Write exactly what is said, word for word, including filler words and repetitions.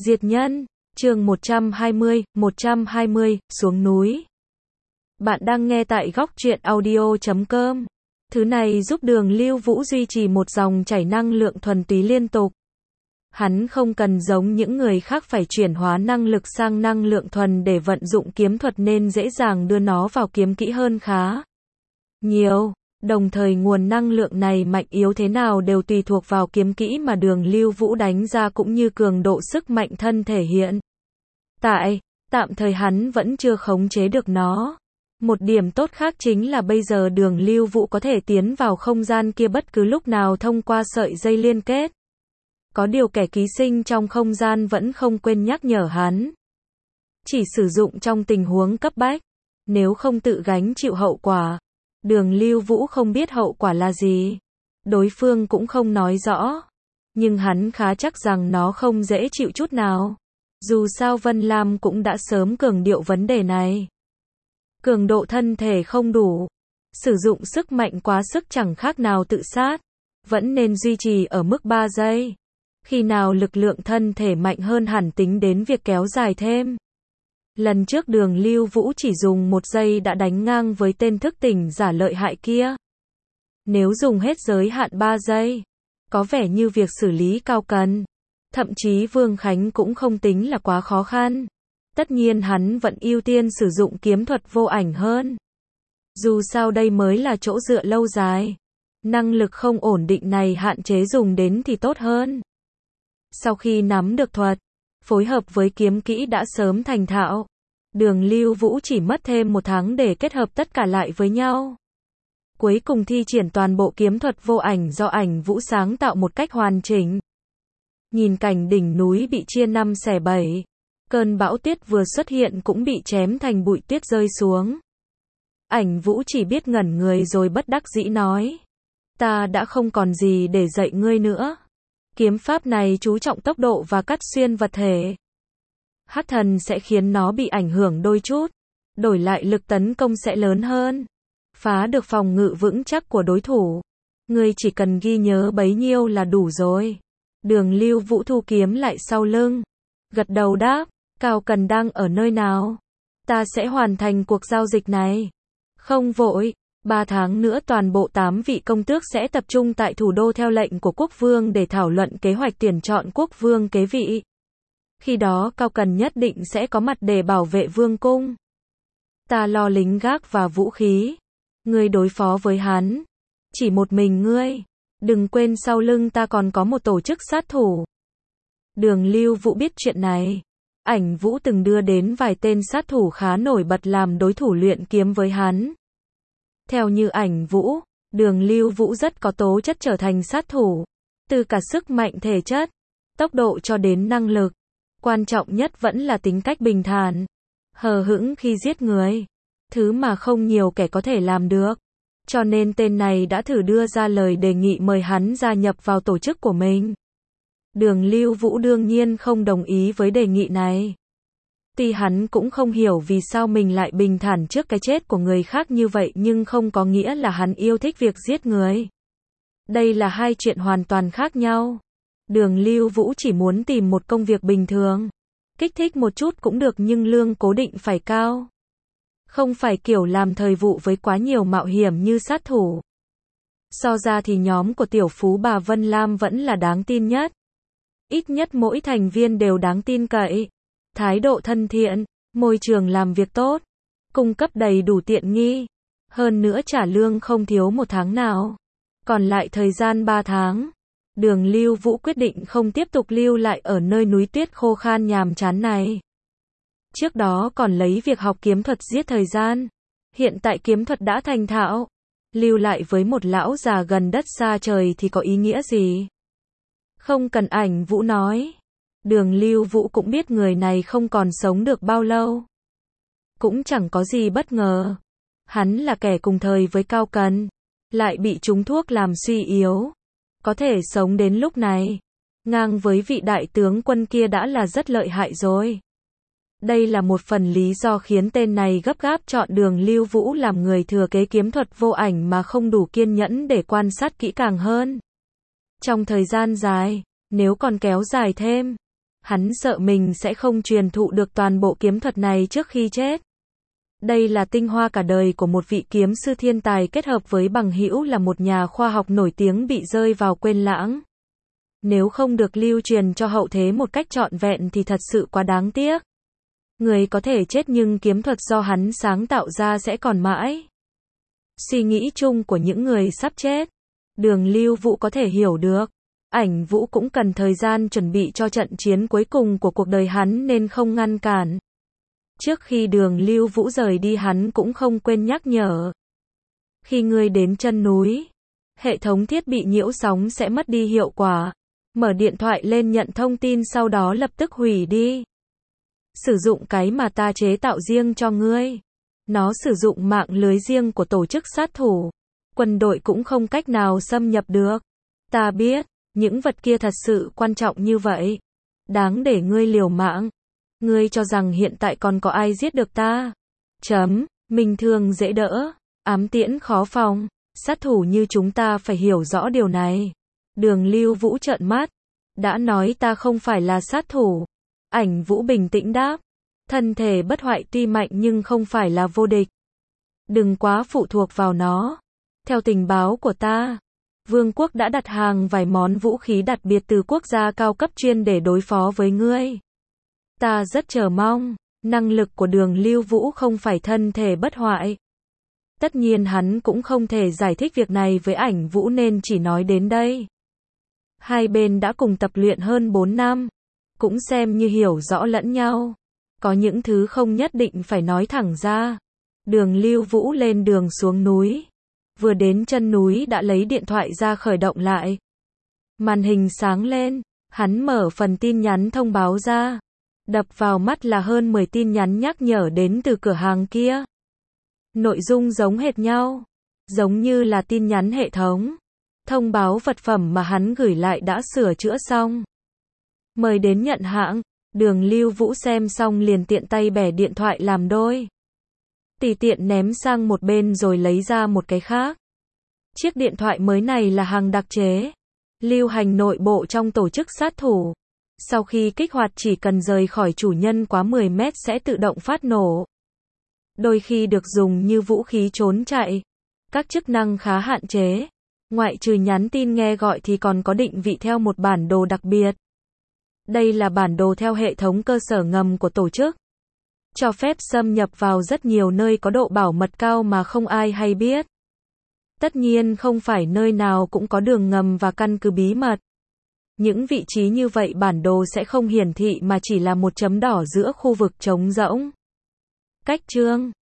Diệt nhân, chương một trăm hai mươi, một trăm hai mươi, xuống núi. Bạn đang nghe tại góc truyện audio chấm com. Thứ này giúp Đường Lưu Vũ duy trì một dòng chảy năng lượng thuần túy liên tục. Hắn không cần giống những người khác phải chuyển hóa năng lực sang năng lượng thuần để vận dụng kiếm thuật nên dễ dàng đưa nó vào kiếm kỹ hơn khá nhiều. Đồng thời nguồn năng lượng này mạnh yếu thế nào đều tùy thuộc vào kiếm kỹ mà Đường Lưu Vũ đánh ra cũng như cường độ sức mạnh thân thể hiện tại, tạm thời hắn vẫn chưa khống chế được nó. Một điểm tốt khác chính là bây giờ Đường Lưu Vũ có thể tiến vào không gian kia bất cứ lúc nào thông qua sợi dây liên kết. Có điều kẻ ký sinh trong không gian vẫn không quên nhắc nhở hắn. Chỉ sử dụng trong tình huống cấp bách, nếu không tự gánh chịu hậu quả. Đường Lưu Vũ không biết hậu quả là gì. Đối phương cũng không nói rõ. Nhưng hắn khá chắc rằng nó không dễ chịu chút nào. Dù sao Vân Lam cũng đã sớm cường điệu vấn đề này. Cường độ thân thể không đủ. Sử dụng sức mạnh quá sức chẳng khác nào tự sát. Vẫn nên duy trì ở mức ba giây. Khi nào lực lượng thân thể mạnh hơn hẳn tính đến việc kéo dài thêm. Lần trước Đường Lưu Vũ chỉ dùng một giây đã đánh ngang với tên thức tỉnh giả lợi hại kia. Nếu dùng hết giới hạn ba giây, có vẻ như việc xử lý Cao Cần, thậm chí Vương Khánh cũng không tính là quá khó khăn. Tất nhiên hắn vẫn ưu tiên sử dụng kiếm thuật vô ảnh hơn. Dù sao đây mới là chỗ dựa lâu dài. Năng lực không ổn định này hạn chế dùng đến thì tốt hơn. Sau khi nắm được thuật, phối hợp với kiếm kỹ đã sớm thành thạo, Đường Lưu Vũ chỉ mất thêm một tháng để kết hợp tất cả lại với nhau. Cuối cùng thi triển toàn bộ kiếm thuật vô ảnh do Ảnh Vũ sáng tạo một cách hoàn chỉnh. Nhìn cảnh đỉnh núi bị chia năm xẻ bảy, cơn bão tuyết vừa xuất hiện cũng bị chém thành bụi tuyết rơi xuống. Ảnh Vũ chỉ biết ngẩn người rồi bất đắc dĩ nói: "Ta đã không còn gì để dạy ngươi nữa. Kiếm pháp này chú trọng tốc độ và cắt xuyên vật thể. Hắc thần sẽ khiến nó bị ảnh hưởng đôi chút, đổi lại lực tấn công sẽ lớn hơn, phá được phòng ngự vững chắc của đối thủ. Ngươi chỉ cần ghi nhớ bấy nhiêu là đủ rồi." Đường Lưu Vũ thu kiếm lại sau lưng, gật đầu đáp: "Cao Cần đang ở nơi nào? Ta sẽ hoàn thành cuộc giao dịch này. Không vội, ba tháng nữa toàn bộ tám vị công tước sẽ tập trung tại thủ đô theo lệnh của quốc vương để thảo luận kế hoạch tuyển chọn quốc vương kế vị. Khi đó Cao Cần nhất định sẽ có mặt để bảo vệ vương cung. Ta lo lính gác và vũ khí. Ngươi đối phó với hắn. Chỉ một mình ngươi. Đừng quên sau lưng ta còn có một tổ chức sát thủ." Đường Lưu Vũ biết chuyện này. Ảnh Vũ từng đưa đến vài tên sát thủ khá nổi bật làm đối thủ luyện kiếm với hắn. Theo như Ảnh Vũ, Đường Lưu Vũ rất có tố chất trở thành sát thủ. Từ cả sức mạnh thể chất, tốc độ cho đến năng lực. Quan trọng nhất vẫn là tính cách bình thản, hờ hững khi giết người. Thứ mà không nhiều kẻ có thể làm được. Cho nên tên này đã thử đưa ra lời đề nghị mời hắn gia nhập vào tổ chức của mình. Đường Lưu Vũ đương nhiên không đồng ý với đề nghị này. Tuy hắn cũng không hiểu vì sao mình lại bình thản trước cái chết của người khác như vậy nhưng không có nghĩa là hắn yêu thích việc giết người. Đây là hai chuyện hoàn toàn khác nhau. Đường Lưu Vũ chỉ muốn tìm một công việc bình thường. Kích thích một chút cũng được nhưng lương cố định phải cao. Không phải kiểu làm thời vụ với quá nhiều mạo hiểm như sát thủ. So ra thì nhóm của tiểu phú bà Vân Lam vẫn là đáng tin nhất. Ít nhất mỗi thành viên đều đáng tin cậy. Thái độ thân thiện, môi trường làm việc tốt, cung cấp đầy đủ tiện nghi. Hơn nữa trả lương không thiếu một tháng nào. Còn lại thời gian ba tháng. Đường Lưu Vũ quyết định không tiếp tục lưu lại ở nơi núi tuyết khô khan nhàm chán này. Trước đó còn lấy việc học kiếm thuật giết thời gian. Hiện tại kiếm thuật đã thành thạo. Lưu lại với một lão già gần đất xa trời thì có ý nghĩa gì? Không cần Ảnh Vũ nói. Đường Lưu Vũ cũng biết người này không còn sống được bao lâu. Cũng chẳng có gì bất ngờ. Hắn là kẻ cùng thời với Cao Cần. Lại bị trúng thuốc làm suy yếu. Có thể sống đến lúc này. Ngang với vị đại tướng quân kia đã là rất lợi hại rồi. Đây là một phần lý do khiến tên này gấp gáp chọn Đường Lưu Vũ làm người thừa kế kiếm thuật vô ảnh mà không đủ kiên nhẫn để quan sát kỹ càng hơn. Trong thời gian dài, nếu còn kéo dài thêm, Hắn sợ mình sẽ không truyền thụ được toàn bộ kiếm thuật này trước khi chết. Đây là tinh hoa cả đời của một vị kiếm sư thiên tài kết hợp với bằng hữu là một nhà khoa học nổi tiếng bị rơi vào quên lãng. Nếu không được lưu truyền cho hậu thế một cách trọn vẹn thì thật sự quá đáng tiếc. Người có thể chết nhưng kiếm thuật do hắn sáng tạo ra sẽ còn mãi. Suy nghĩ chung của những người sắp chết. Đường Lưu Vũ có thể hiểu được. Ảnh Vũ cũng cần thời gian chuẩn bị cho trận chiến cuối cùng của cuộc đời hắn nên không ngăn cản. Trước khi Đường Lưu Vũ rời đi hắn cũng không quên nhắc nhở. Khi ngươi đến chân núi, hệ thống thiết bị nhiễu sóng sẽ mất đi hiệu quả. Mở điện thoại lên nhận thông tin sau đó lập tức hủy đi. Sử dụng cái mà ta chế tạo riêng cho ngươi. Nó sử dụng mạng lưới riêng của tổ chức sát thủ. Quân đội cũng không cách nào xâm nhập được. Ta biết, những vật kia thật sự quan trọng như vậy. Đáng để ngươi liều mạng. Ngươi cho rằng hiện tại còn có ai giết được ta? Chấm, mình thường dễ đỡ, ám tiễn khó phòng. Sát thủ như chúng ta phải hiểu rõ điều này. Đường Lưu Vũ trợn mắt. Đã nói ta không phải là sát thủ. Ảnh Vũ bình tĩnh đáp. Thân thể bất hoại tuy mạnh nhưng không phải là vô địch. Đừng quá phụ thuộc vào nó. Theo tình báo của ta, Vương quốc đã đặt hàng vài món vũ khí đặc biệt từ quốc gia cao cấp chuyên để đối phó với ngươi. Ta rất chờ mong. Năng lực của Đường Lưu Vũ không phải thân thể bất hoại. Tất nhiên hắn cũng không thể giải thích việc này với Ảnh Vũ nên chỉ nói đến đây. Hai bên đã cùng tập luyện hơn bốn năm. Cũng xem như hiểu rõ lẫn nhau. Có những thứ không nhất định phải nói thẳng ra. Đường Lưu Vũ lên đường xuống núi. Vừa đến chân núi đã lấy điện thoại ra khởi động lại. Màn hình sáng lên. Hắn mở phần tin nhắn thông báo ra. Đập vào mắt là hơn mười tin nhắn nhắc nhở đến từ cửa hàng kia. Nội dung giống hệt nhau. Giống như là tin nhắn hệ thống. Thông báo vật phẩm mà hắn gửi lại đã sửa chữa xong. Mời đến nhận hãng. Đường Lưu Vũ xem xong liền tiện tay bẻ điện thoại làm đôi. Tùy tiện ném sang một bên rồi lấy ra một cái khác. Chiếc điện thoại mới này là hàng đặc chế. Lưu hành nội bộ trong tổ chức sát thủ. Sau khi kích hoạt chỉ cần rời khỏi chủ nhân quá mười mét sẽ tự động phát nổ. Đôi khi được dùng như vũ khí trốn chạy. Các chức năng khá hạn chế. Ngoại trừ nhắn tin nghe gọi thì còn có định vị theo một bản đồ đặc biệt. Đây là bản đồ theo hệ thống cơ sở ngầm của tổ chức. Cho phép xâm nhập vào rất nhiều nơi có độ bảo mật cao mà không ai hay biết. Tất nhiên không phải nơi nào cũng có đường ngầm và căn cứ bí mật. Những vị trí như vậy bản đồ sẽ không hiển thị mà chỉ là một chấm đỏ giữa khu vực trống rỗng. Cách chương